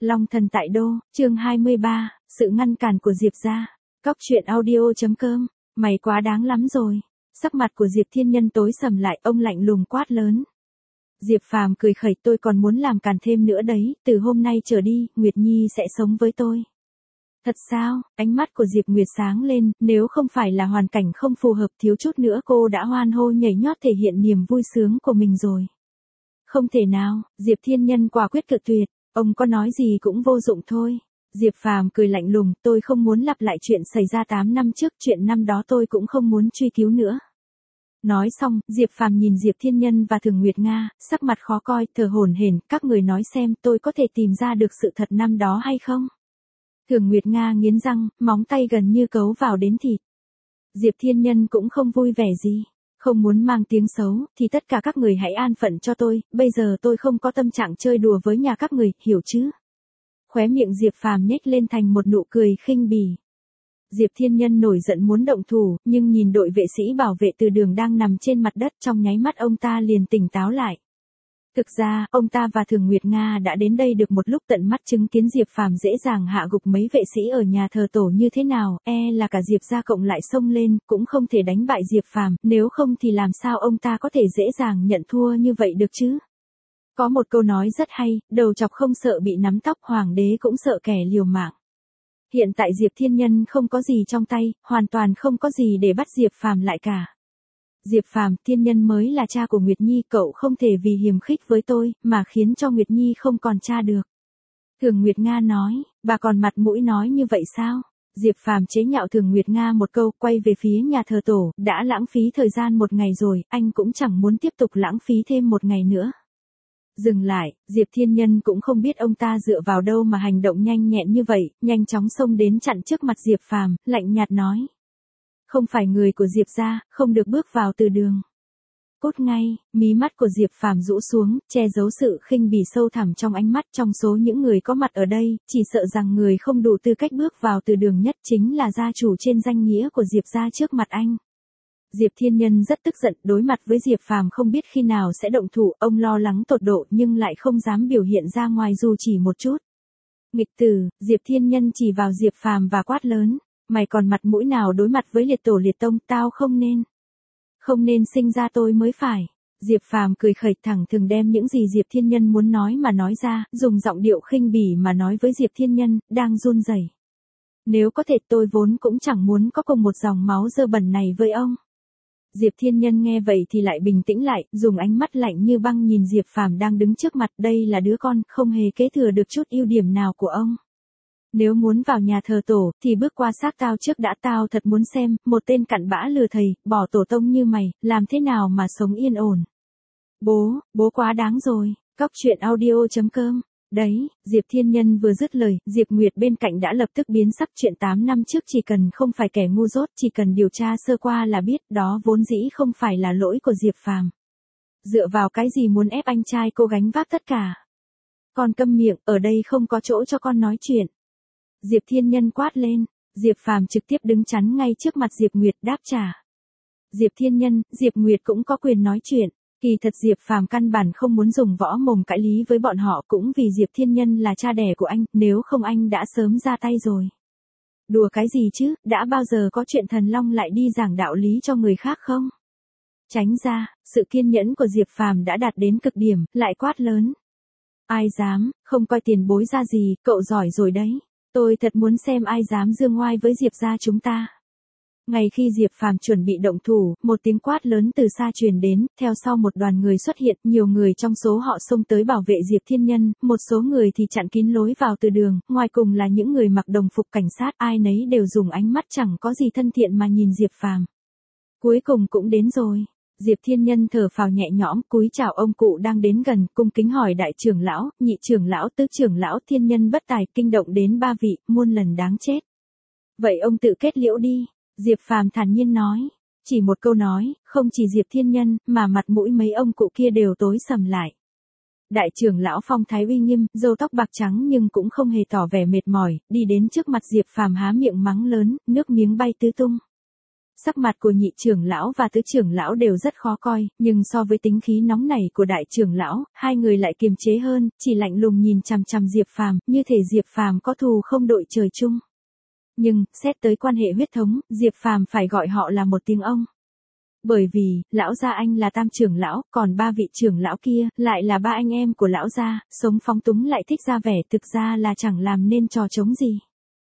Long thần tại đô, chương 23, sự ngăn cản của Diệp gia. Cóc truyện audio.com, mày quá đáng lắm rồi. Sắc mặt của Diệp Thiên Nhân tối sầm lại, ông lạnh lùng quát lớn. Diệp Phàm cười khẩy, tôi còn muốn làm càn thêm nữa đấy, từ hôm nay trở đi, Nguyệt Nhi sẽ sống với tôi. Thật sao? Ánh mắt của Diệp Nguyệt sáng lên, nếu không phải là hoàn cảnh không phù hợp thiếu chút nữa cô đã hoan hô nhảy nhót thể hiện niềm vui sướng của mình rồi. Không thể nào, Diệp Thiên Nhân quả quyết cự tuyệt, ông có nói gì cũng vô dụng thôi. Diệp Phàm cười lạnh lùng, tôi không muốn lặp lại chuyện xảy ra 8 năm trước, chuyện năm đó tôi cũng không muốn truy cứu nữa. Nói xong, Diệp Phàm nhìn Diệp Thiên Nhân và Thường Nguyệt Nga, sắc mặt khó coi, thở hổn hển, các người nói xem tôi có thể tìm ra được sự thật năm đó hay không? Thường Nguyệt Nga nghiến răng, móng tay gần như cấu vào đến thịt. Diệp Thiên Nhân cũng không vui vẻ gì. Không muốn mang tiếng xấu, thì tất cả các người hãy an phận cho tôi, bây giờ tôi không có tâm trạng chơi đùa với nhà các người, hiểu chứ? Khóe miệng Diệp Phàm nhếch lên thành một nụ cười khinh bỉ. Diệp Thiên Nhân nổi giận muốn động thủ, nhưng nhìn đội vệ sĩ bảo vệ từ đường đang nằm trên mặt đất, trong nháy mắt ông ta liền tỉnh táo lại. Thực ra, ông ta và Thường Nguyệt Nga đã đến đây được một lúc, tận mắt chứng kiến Diệp Phàm dễ dàng hạ gục mấy vệ sĩ ở nhà thờ tổ như thế nào, là cả Diệp gia cộng lại xông lên, cũng không thể đánh bại Diệp Phàm, nếu không thì làm sao ông ta có thể dễ dàng nhận thua như vậy được chứ? Có một câu nói rất hay, đầu chọc không sợ bị nắm tóc, hoàng đế cũng sợ kẻ liều mạng. Hiện tại Diệp Thiên Nhân không có gì trong tay, hoàn toàn không có gì để bắt Diệp Phàm lại cả. Diệp Phàm, Thiên Nhân mới là cha của Nguyệt Nhi, cậu không thể vì hiềm khích với tôi, mà khiến cho Nguyệt Nhi không còn cha được. Thường Nguyệt Nga nói, bà còn mặt mũi nói như vậy sao? Diệp Phàm chế nhạo Thường Nguyệt Nga một câu, quay về phía nhà thờ tổ, đã lãng phí thời gian một ngày rồi, anh cũng chẳng muốn tiếp tục lãng phí thêm một ngày nữa. Dừng lại, Diệp Thiên Nhân cũng không biết ông ta dựa vào đâu mà hành động nhanh nhẹn như vậy, nhanh chóng xông đến chặn trước mặt Diệp Phàm, lạnh nhạt nói. Không phải người của Diệp gia, không được bước vào từ đường. Cút ngay, mí mắt của Diệp Phàm rũ xuống, che giấu sự khinh bỉ sâu thẳm trong ánh mắt. Trong số những người có mặt ở đây, chỉ sợ rằng người không đủ tư cách bước vào từ đường nhất chính là gia chủ trên danh nghĩa của Diệp gia trước mặt anh. Diệp Thiên Nhân rất tức giận, đối mặt với Diệp Phàm không biết khi nào sẽ động thủ, ông lo lắng tột độ nhưng lại không dám biểu hiện ra ngoài dù chỉ một chút. Nghịch tử, Diệp Thiên Nhân chỉ vào Diệp Phàm và quát lớn, mày còn mặt mũi nào đối mặt với liệt tổ liệt tông, tao không nên sinh ra tôi mới phải. Diệp Phàm cười khẩy, thẳng thừng đem những gì Diệp Thiên Nhân muốn nói mà nói ra, dùng giọng điệu khinh bỉ mà nói với Diệp Thiên Nhân, đang run rẩy. Nếu có thể tôi vốn cũng chẳng muốn có cùng một dòng máu dơ bẩn này với ông. Diệp Thiên Nhân nghe vậy thì lại bình tĩnh lại, dùng ánh mắt lạnh như băng nhìn Diệp Phàm đang đứng trước mặt, đây là đứa con, không hề kế thừa được chút ưu điểm nào của ông. Nếu muốn vào nhà thờ tổ, thì bước qua xác tao trước đã, tao thật muốn xem, một tên cặn bã lừa thầy, bỏ tổ tông như mày, làm thế nào mà sống yên ổn. Bố quá đáng rồi, cóc truyện audio.com. Đấy, Diệp Thiên Nhân vừa dứt lời, Diệp Nguyệt bên cạnh đã lập tức biến sắc, chuyện 8 năm trước chỉ cần không phải kẻ ngu dốt, chỉ cần điều tra sơ qua là biết, đó vốn dĩ không phải là lỗi của Diệp Phàm. Dựa vào cái gì muốn ép anh trai cô gánh vác tất cả? Con câm miệng, ở đây không có chỗ cho con nói chuyện. Diệp Thiên Nhân quát lên, Diệp Phàm trực tiếp đứng chắn ngay trước mặt Diệp Nguyệt đáp trả. Diệp Thiên Nhân, Diệp Nguyệt cũng có quyền nói chuyện. Kỳ thật Diệp Phàm căn bản không muốn dùng võ mồm cãi lý với bọn họ, cũng vì Diệp Thiên Nhân là cha đẻ của anh, nếu không anh đã sớm ra tay rồi. Đùa cái gì chứ, đã bao giờ có chuyện thần long lại đi giảng đạo lý cho người khác không? Tránh ra, sự kiên nhẫn của Diệp Phàm đã đạt đến cực điểm, lại quát lớn. Ai dám, không coi tiền bối ra gì, cậu giỏi rồi đấy. Tôi thật muốn xem ai dám giương ngoai với Diệp gia chúng ta. Ngay khi Diệp Phàm chuẩn bị động thủ, một tiếng quát lớn từ xa truyền đến, theo sau một đoàn người xuất hiện, nhiều người trong số họ xông tới bảo vệ Diệp Thiên Nhân, một số người thì chặn kín lối vào từ đường, ngoài cùng là những người mặc đồng phục cảnh sát, ai nấy đều dùng ánh mắt chẳng có gì thân thiện mà nhìn Diệp Phàm. Cuối cùng cũng đến rồi. Diệp Thiên Nhân thở phào nhẹ nhõm, cúi chào ông cụ đang đến gần, cung kính hỏi đại trưởng lão, nhị trưởng lão, tứ trưởng lão. Thiên Nhân bất tài, kinh động đến 3 vị, muôn lần đáng chết. Vậy ông tự kết liễu đi. Diệp Phàm thản nhiên nói, chỉ một câu nói, không chỉ Diệp Thiên Nhân, mà mặt mũi mấy ông cụ kia đều tối sầm lại. Đại trưởng lão phong thái uy nghiêm, râu tóc bạc trắng nhưng cũng không hề tỏ vẻ mệt mỏi, đi đến trước mặt Diệp Phàm há miệng mắng lớn, nước miếng bay tứ tung. Sắc mặt của nhị trưởng lão và tứ trưởng lão đều rất khó coi, nhưng so với tính khí nóng nảy của đại trưởng lão, hai người lại kiềm chế hơn, chỉ lạnh lùng nhìn chằm chằm Diệp Phàm, như thể Diệp Phàm có thù không đội trời chung. Nhưng, xét tới quan hệ huyết thống, Diệp Phàm phải gọi họ là một tiếng ông. Bởi vì, lão gia anh là tam trưởng lão, còn ba vị trưởng lão kia, lại là ba anh em của lão gia, sống phóng túng lại thích ra vẻ thực ra là chẳng làm nên trò trống gì.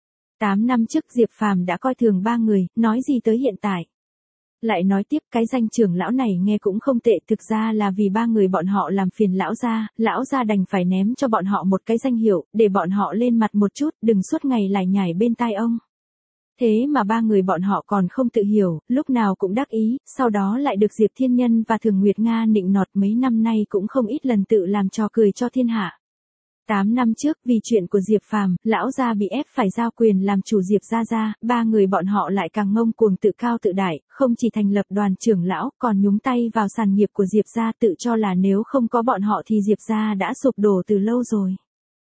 8 năm trước Diệp Phàm đã coi thường ba người, nói gì tới hiện tại. Lại nói tiếp cái danh trưởng lão này nghe cũng không tệ, thực ra là vì ba người bọn họ làm phiền lão gia đành phải ném cho bọn họ một cái danh hiệu, để bọn họ lên mặt một chút, đừng suốt ngày lải nhải bên tai ông. Thế mà ba người bọn họ còn không tự hiểu, lúc nào cũng đắc ý, sau đó lại được Diệp Thiên Nhân và Thường Nguyệt Nga nịnh nọt mấy năm nay cũng không ít lần tự làm trò cười cho thiên hạ. 8 năm trước vì chuyện của Diệp Phàm, lão gia bị ép phải giao quyền làm chủ Diệp gia, ba người bọn họ lại càng ngông cuồng tự cao tự đại, không chỉ thành lập đoàn trưởng lão, còn nhúng tay vào sản nghiệp của Diệp gia, tự cho là nếu không có bọn họ thì Diệp gia đã sụp đổ từ lâu rồi.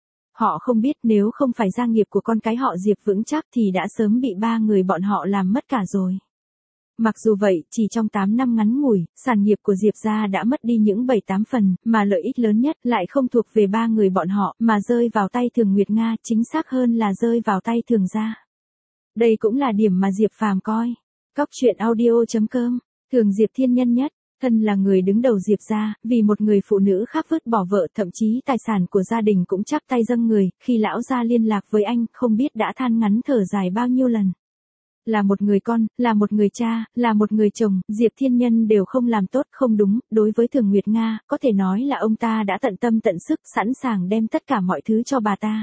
Họ không biết nếu không phải gia nghiệp của con cái họ Diệp vững chắc thì đã sớm bị ba người bọn họ làm mất cả rồi. Mặc dù vậy, chỉ trong 8 năm ngắn ngủi, sản nghiệp của Diệp gia đã mất đi những 7-8 phần, mà lợi ích lớn nhất lại không thuộc về ba người bọn họ, mà rơi vào tay Thường Nguyệt Nga, chính xác hơn là rơi vào tay Thường gia. Đây cũng là điểm mà Diệp Phàm coi. Cóc truyện audio.com, Thường Diệp Thiên Nhân nhất, thân là người đứng đầu Diệp gia, vì một người phụ nữ khác vứt bỏ vợ, thậm chí tài sản của gia đình cũng chắp tay dâng người, khi lão gia liên lạc với anh, không biết đã than ngắn thở dài bao nhiêu lần. Là một người con, là một người cha, là một người chồng, Diệp Thiên Nhân đều không làm tốt, không đúng, đối với Thường Nguyệt Nga, có thể nói là ông ta đã tận tâm tận sức, sẵn sàng đem tất cả mọi thứ cho bà ta.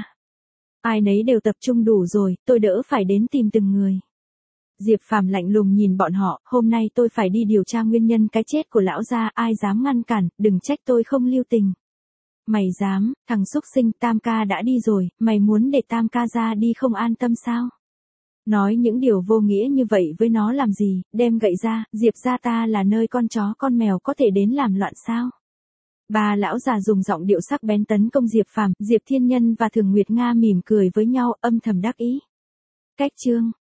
Ai nấy đều tập trung đủ rồi, tôi đỡ phải đến tìm từng người. Diệp Phàm lạnh lùng nhìn bọn họ, hôm nay tôi phải đi điều tra nguyên nhân cái chết của lão gia, ai dám ngăn cản, đừng trách tôi không lưu tình. Mày dám, thằng xúc sinh, Tam ca đã đi rồi, mày muốn để Tam ca ra đi không an tâm sao? Nói những điều vô nghĩa như vậy với nó làm gì, đem gậy ra, Diệp gia ta là nơi con chó con mèo có thể đến làm loạn sao? Ba lão già dùng giọng điệu sắc bén tấn công Diệp Phàm, Diệp Thiên Nhân và Thường Nguyệt Nga mỉm cười với nhau, âm thầm đắc ý. Cách chương